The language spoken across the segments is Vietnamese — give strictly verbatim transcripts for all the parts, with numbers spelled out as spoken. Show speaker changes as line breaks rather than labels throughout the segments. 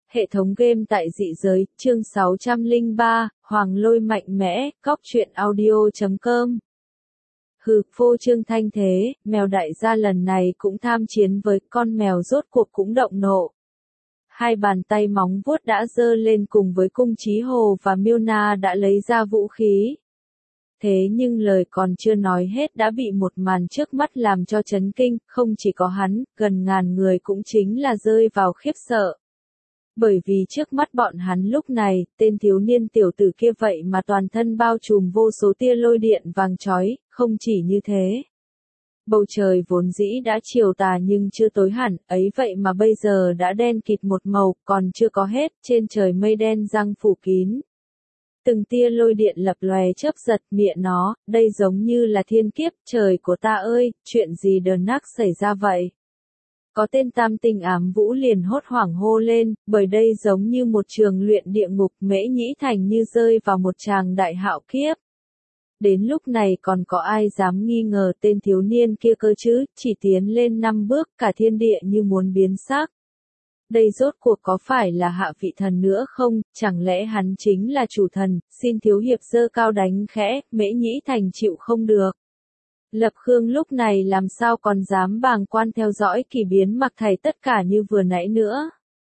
Hệ thống game tại dị giới, chương sáu trăm lẻ ba, Hoàng Lôi mạnh mẽ, cóc truyện audio chấm com. Hừ, phô trương thanh thế, mèo đại gia lần này cũng tham chiến với con mèo rốt cuộc cũng động nộ. Hai bàn tay móng vuốt đã giơ lên cùng với cung Chí Hồ và Miêu Na đã lấy ra vũ khí. Thế nhưng lời còn chưa nói hết đã bị một màn trước mắt làm cho chấn kinh, không chỉ có hắn, gần ngàn người cũng chính là rơi vào khiếp sợ. Bởi vì trước mắt bọn hắn lúc này, tên thiếu niên tiểu tử kia vậy mà toàn thân bao trùm vô số tia lôi điện vàng chói, không chỉ như thế. Bầu trời vốn dĩ đã chiều tà nhưng chưa tối hẳn, ấy vậy mà bây giờ đã đen kịt một màu, còn chưa có hết, trên trời mây đen giăng phủ kín. Từng tia lôi điện lập lòe chớp giật miệng nó, đây giống như là thiên kiếp, trời của ta ơi, chuyện gì đờ nắc xảy ra vậy? Có tên tam tinh ám vũ liền hốt hoảng hô lên, bởi đây giống như một trường luyện địa ngục, Mễ Nhĩ Thành như rơi vào một tràng đại hạo kiếp. Đến lúc này còn có ai dám nghi ngờ tên thiếu niên kia cơ chứ, chỉ tiến lên năm bước cả thiên địa như muốn biến sắc. Đây rốt cuộc có phải là hạ vị thần nữa không, chẳng lẽ hắn chính là chủ thần, xin thiếu hiệp giơ cao đánh khẽ, Mễ Nhĩ Thành chịu không được. Lập Khương lúc này làm sao còn dám bàng quan theo dõi kỳ biến mặc thầy tất cả như vừa nãy nữa.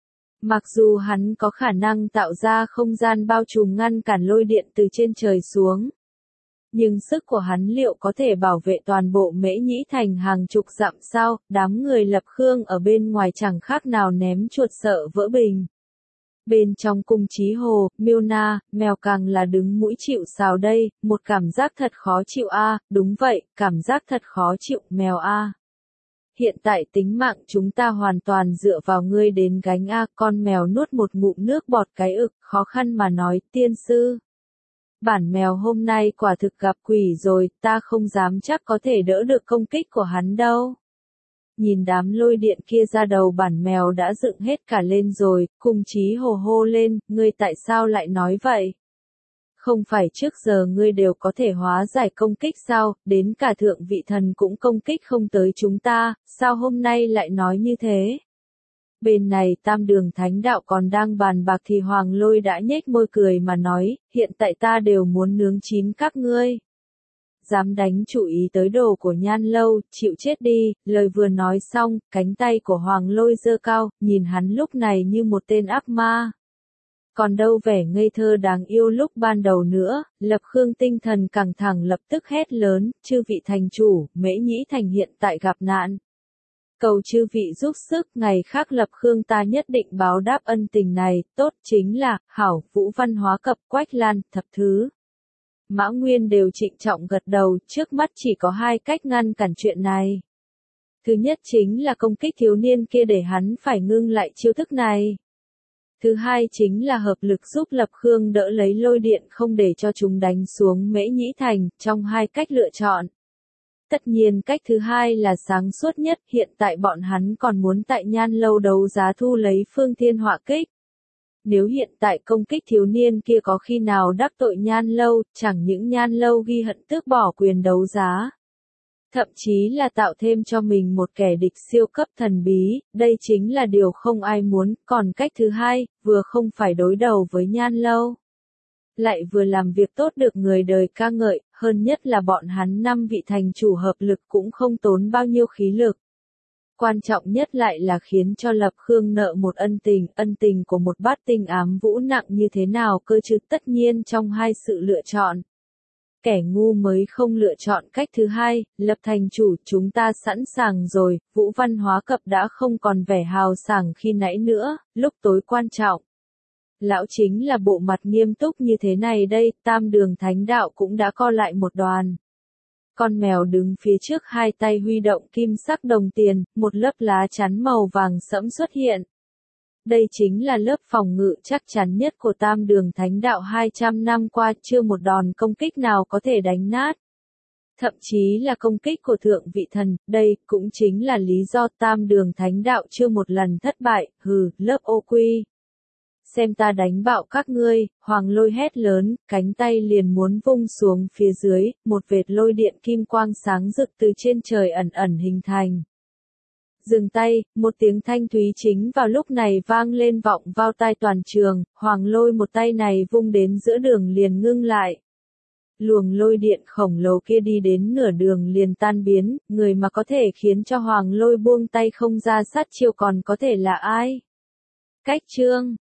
Mặc dù hắn có khả năng tạo ra không gian bao trùm ngăn cản lôi điện từ trên trời xuống. Nhưng sức của hắn liệu có thể bảo vệ toàn bộ Mễ Nhĩ Thành hàng chục dặm sao, đám người Lập Khương ở bên ngoài chẳng khác nào ném chuột sợ vỡ bình. Bên trong cung Chí Hồ, Miêu Na, mèo càng là đứng mũi chịu sào đây, một cảm giác thật khó chịu a, à, đúng vậy, cảm giác thật khó chịu, mèo a. À. Hiện tại tính mạng chúng ta hoàn toàn dựa vào ngươi đến gánh a, à, con mèo nuốt một ngụm nước bọt cái ực, khó khăn mà nói, tiên sư. Bản mèo hôm nay quả thực gặp quỷ rồi, ta không dám chắc có thể đỡ được công kích của hắn đâu. Nhìn đám lôi điện kia ra đầu bản mèo đã dựng hết cả lên rồi, cung Chí Hồ hô lên, ngươi tại sao lại nói vậy? Không phải trước giờ ngươi đều có thể hóa giải công kích sao, đến cả thượng vị thần cũng công kích không tới chúng ta, sao hôm nay lại nói như thế? Bên này Tam Đường Thánh Đạo còn đang bàn bạc thì Hoàng Lôi đã nhếch môi cười mà nói, hiện tại ta đều muốn nướng chín các ngươi. Dám đánh chủ ý tới đồ của Nhan Lâu, chịu chết đi, lời vừa nói xong, cánh tay của Hoàng Lôi giơ cao, nhìn hắn lúc này như một tên ác ma. Còn đâu vẻ ngây thơ đáng yêu lúc ban đầu nữa, Lập Khương tinh thần căng thẳng lập tức hét lớn, chư vị thành chủ, Mễ Nhĩ Thành hiện tại gặp nạn. Cầu chư vị giúp sức, ngày khác Lập Khương ta nhất định báo đáp ân tình này, tốt chính là, hảo, Vũ Văn Hóa Cập, Quách Lan, thập thứ. Mã Nguyên đều trịnh trọng gật đầu, trước mắt chỉ có hai cách ngăn cản chuyện này. Thứ nhất chính là công kích thiếu niên kia để hắn phải ngưng lại chiêu thức này. Thứ hai chính là hợp lực giúp Lập Khương đỡ lấy lôi điện không để cho chúng đánh xuống Mễ Nhĩ Thành, trong hai cách lựa chọn. Tất nhiên cách thứ hai là sáng suốt nhất, hiện tại bọn hắn còn muốn tại Nhan Lâu đấu giá thu lấy Phương Thiên Họa Kích. Nếu hiện tại công kích thiếu niên kia có khi nào đắc tội Nhan Lâu, chẳng những Nhan Lâu ghi hận tước bỏ quyền đấu giá. Thậm chí là tạo thêm cho mình một kẻ địch siêu cấp thần bí, đây chính là điều không ai muốn, còn cách thứ hai, vừa không phải đối đầu với Nhan Lâu. Lại vừa làm việc tốt được người đời ca ngợi, hơn nhất là bọn hắn năm vị thành chủ hợp lực cũng không tốn bao nhiêu khí lực. Quan trọng nhất lại là khiến cho Lập Khương nợ một ân tình, ân tình của một bát tinh ám vũ nặng như thế nào cơ chứ, tất nhiên trong hai sự lựa chọn. Kẻ ngu mới không lựa chọn cách thứ hai, Lập thành chủ, chúng ta sẵn sàng rồi, Vũ Văn Hóa Cập đã không còn vẻ hào sảng khi nãy nữa, lúc tối quan trọng. Lão chính là bộ mặt nghiêm túc như thế này đây, Tam Đường Thánh Đạo cũng đã co lại một đoàn. Con mèo đứng phía trước hai tay huy động kim sắc đồng tiền, một lớp lá chắn màu vàng sẫm xuất hiện. Đây chính là lớp phòng ngự chắc chắn nhất của Tam Đường Thánh Đạo hai trăm năm qua, chưa một đòn công kích nào có thể đánh nát. Thậm chí là công kích của thượng vị thần, đây cũng chính là lý do Tam Đường Thánh Đạo chưa một lần thất bại, hừ, lớp ô quy. Xem ta đánh bạo các ngươi, Hoàng Lôi hét lớn, cánh tay liền muốn vung xuống phía dưới, một vệt lôi điện kim quang sáng rực từ trên trời ẩn ẩn hình thành. Dừng tay, một tiếng thanh thúy chính vào lúc này vang lên vọng vào tai toàn trường, Hoàng Lôi một tay này vung đến giữa đường liền ngưng lại. Luồng lôi điện khổng lồ kia đi đến nửa đường liền tan biến, người mà có thể khiến cho Hoàng Lôi buông tay không ra sát chiêu còn có thể là ai? Cách Trương